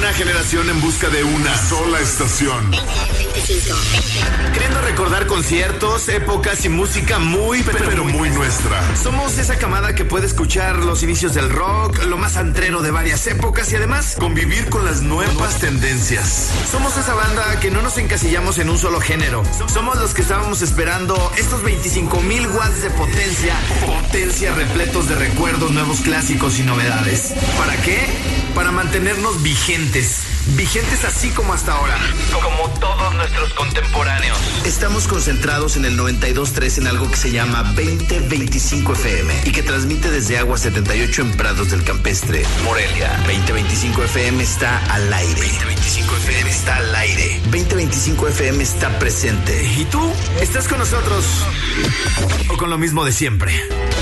Una generación en busca de una sola estación. Queriendo recordar conciertos, épocas y música muy, pero muy nuestra. Somos esa camada que puede escuchar los inicios del rock, lo más antrero de varias épocas y además Convivir con las nuevas tendencias. somos esa banda que no nos encasillamos en un solo género. Somos los que estábamos esperando estos 25,000 watts de potencia repletos de recuerdos, nuevos clásicos y novedades. ¿Para qué? Para mantenernos vigentes así como hasta ahora, como todos nuestros contemporáneos. Estamos concentrados en el 92.3 en algo que se llama 2025 FM y que transmite desde Agua 78 en Prados del Campestre, Morelia. 2025 FM está al aire. 2025 FM está al aire. 2025 FM está presente. ¿Y tú? ¿Estás con nosotros o con lo mismo de siempre?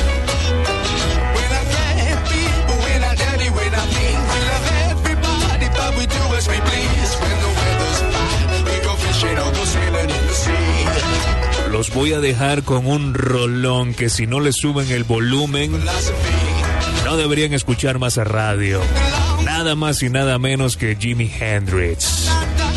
Los voy a dejar con un rolón que si no le suben el volumen no deberían escuchar más a radio. Nada más y nada menos que Jimi Hendrix.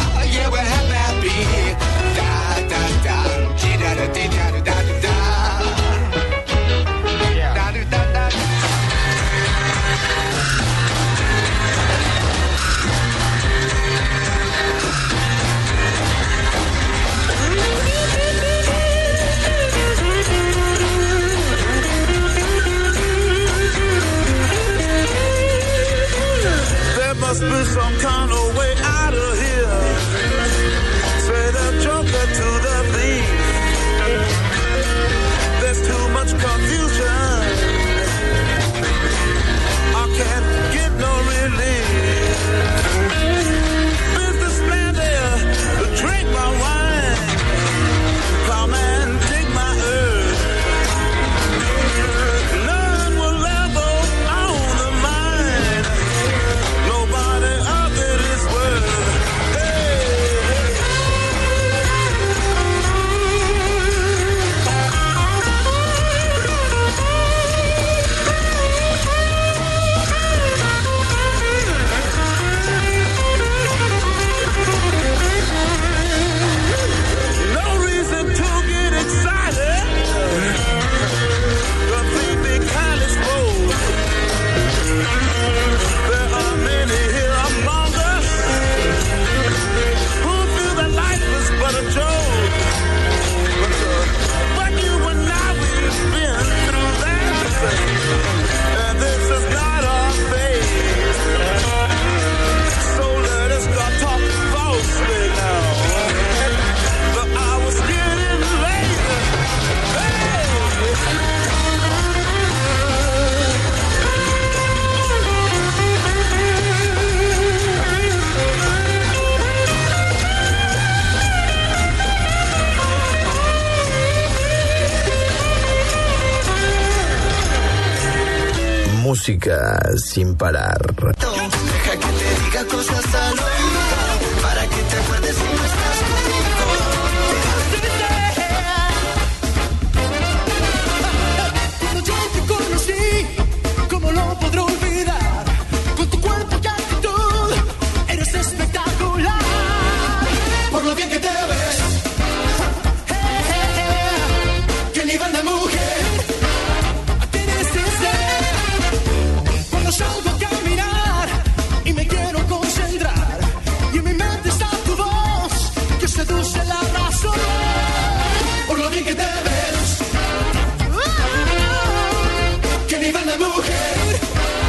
Must be some kind of way out of here. Say the joker to the thief. There's too much confusion. I can't get no relief. Businessman there, drink my wine. Plowman, take my earth. None will ever own the mine. Nobody up in this world. No reason to get excited. Completely kind exposed. There are many here among us who feel that life is but a joke. But you and I, we've been through that. And this is not our fate. So let us not talk falsely now. The hour's getting late. Música sin parar. Deja que te diga cosas al oído para que te acuerdes si no estás conmigo. Cuando yo te conocí, ¿cómo lo podré olvidar? Con tu cuerpo y actitud, eres espectacular. Por lo bien que te ves, que nivel de mujer. Cuando salgo a caminar y me quiero concentrar, y en mi mente está tu voz que seduce la razón. Por lo bien que te ves, que nivel de mujer.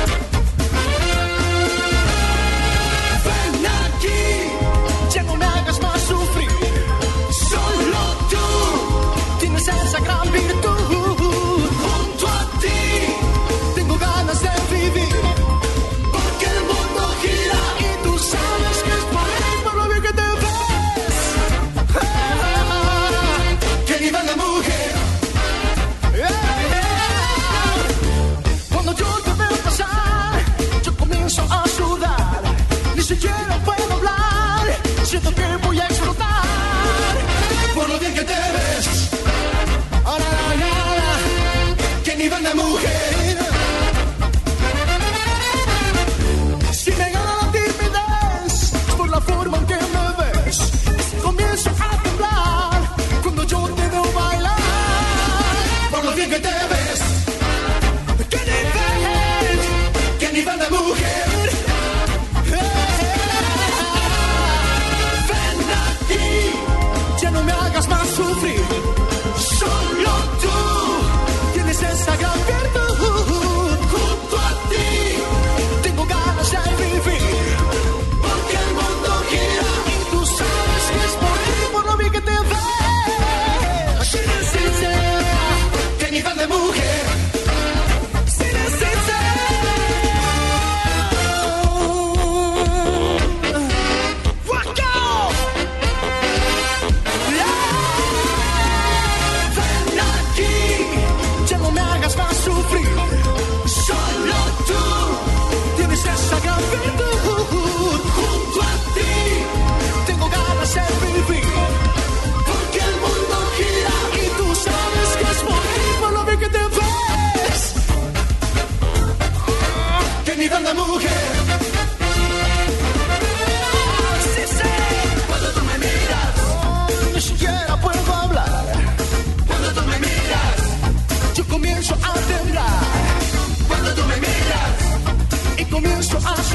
Ven aquí, ya no me hagas más sufrir. Solo tú tienes esa gran virtud. Junto a ti tengo ganas de vivir, porque el mundo gira y tú sabes que es por lo bien que te ves. ¡Qué nivel de mujer! Cuando yo te veo pasar, yo comienzo a sudar. Ni siquiera puedo hablar, siento que voy a explotar. Por lo bien que te ves. ¡Qué nivel de mujer! Si me gana la timidez,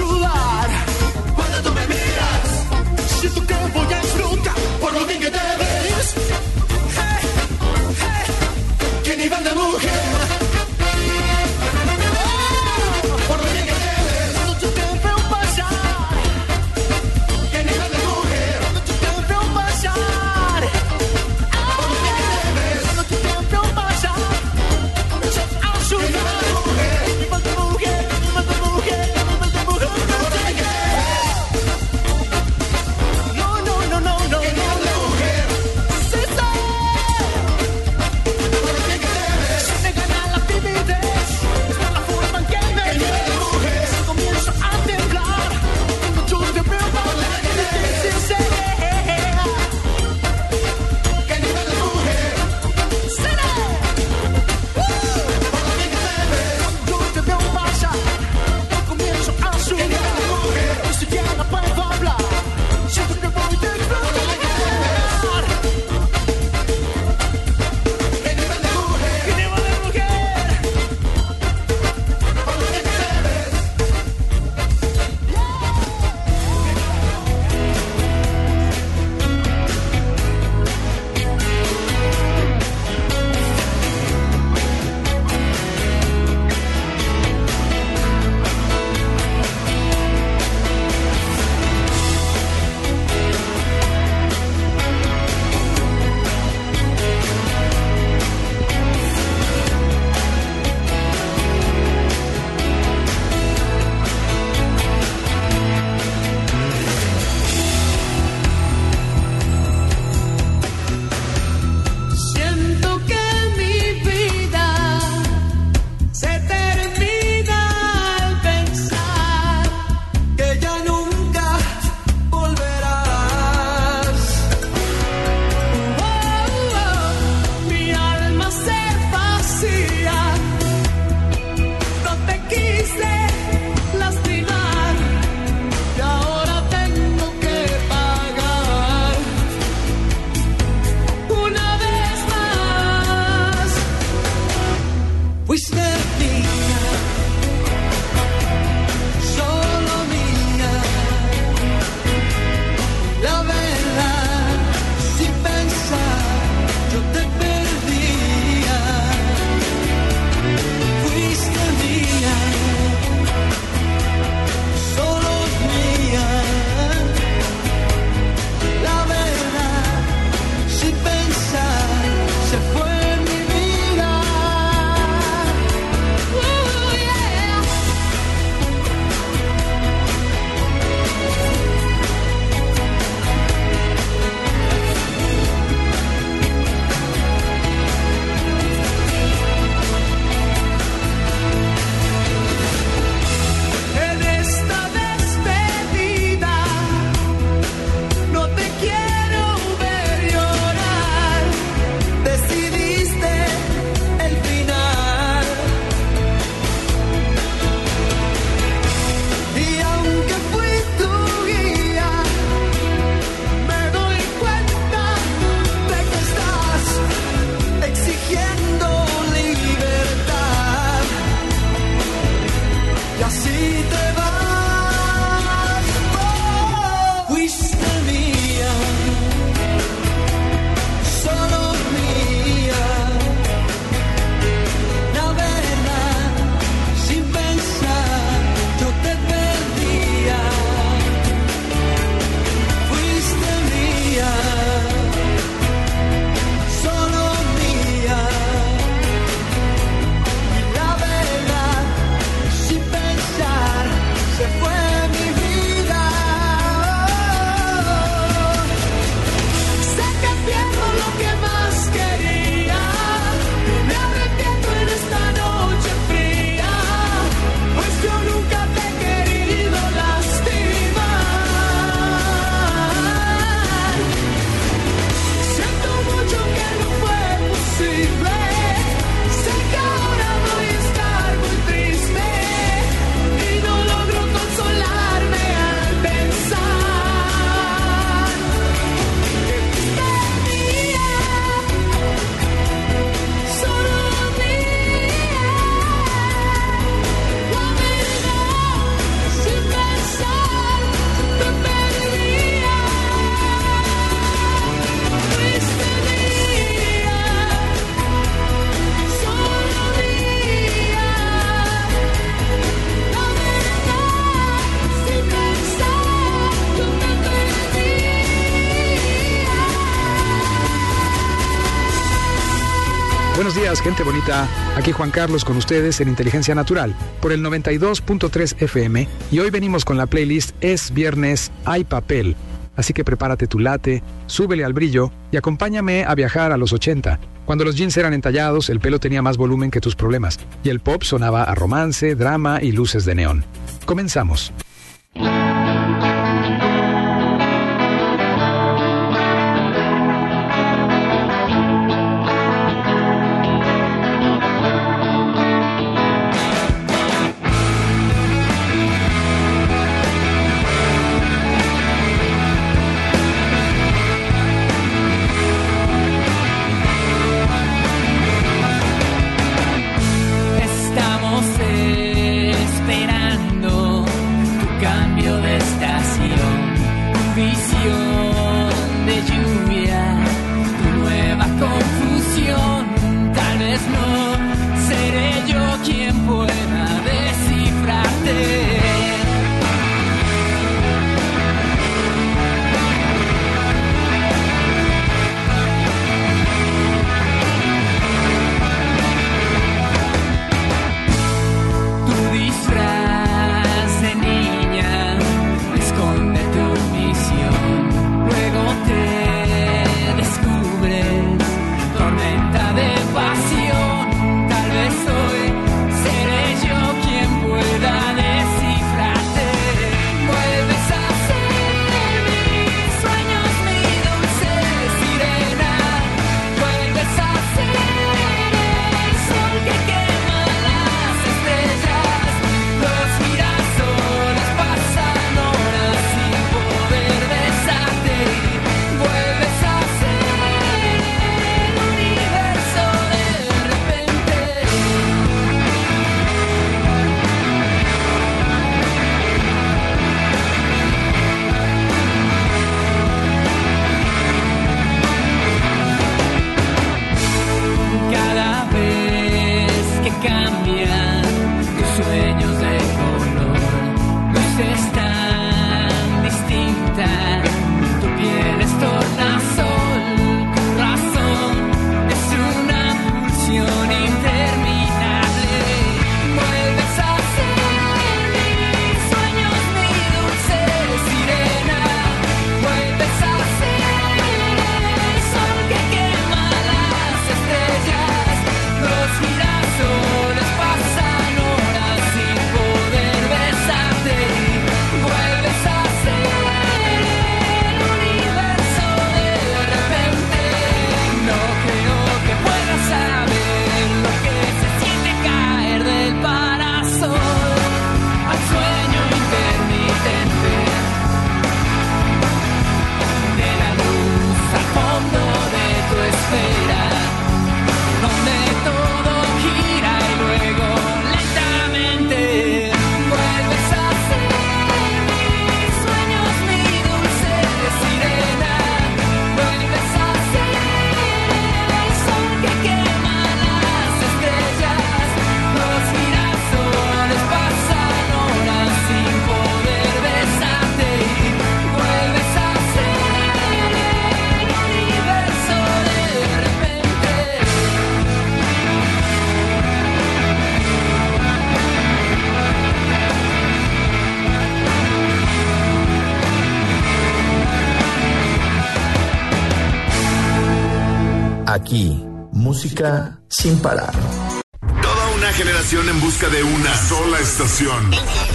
sudar. Cuando tú me miras, siento que voy a explotar por lo bien que te ves. Hey, hey, qué nivel de mujer. Por lo bien que te ves. Cuando tú te veo pasar. Qué nivel de mujer. Cuando tú te veo pasar. Por lo bien que te ves. Cuando tú te veo pasar. Comienzo a sudar. Nivel de mujer. Nivel de mujer. Nivel de mujer. Por lo bien que te ves. No, no, no, no, no. Qué nivel de mujer. Sí, sí. Por lo bien que te ves. Si me ganas Buenos días, gente bonita. Aquí Juan Carlos con ustedes en Inteligencia Natural por el 92.3 FM y hoy venimos con la playlist Es Viernes, Hay Papel. Así que prepárate tu latte, súbele al brillo y acompáñame a viajar a los 80, cuando los jeans eran entallados, el pelo tenía más volumen que tus problemas y el pop sonaba a romance, drama y luces de neón. Comenzamos. Aquí, música sin parar. Toda una generación en busca de una sola estación.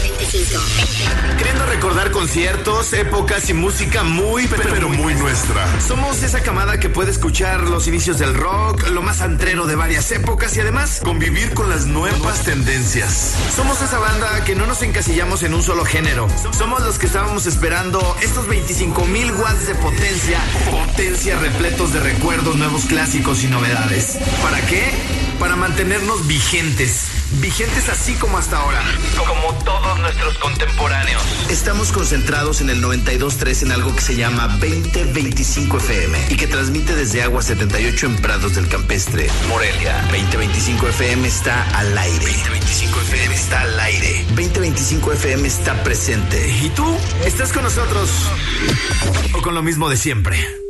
Queriendo recordar conciertos, épocas y música muy, pero muy nuestra. Somos esa camada que puede escuchar los inicios del rock, lo más antrero de varias épocas y además Convivir con las nuevas tendencias. somos esa banda que no nos encasillamos en un solo género. Somos los que estábamos esperando estos 25,000 watts de potencia. Potencia repletos de recuerdos, nuevos clásicos y novedades. ¿Para qué? Para mantenernos vigentes. Vigentes así como hasta ahora. Como todos nuestros contemporáneos. Estamos concentrados en el 92.3 en algo que se llama 2025 FM y que transmite desde Agua 78 en Prados del Campestre, Morelia. 2025 FM está al aire. 2025 FM está al aire. 2025 FM está presente. ¿Y tú? ¿Estás con nosotros? ¿O con lo mismo de siempre?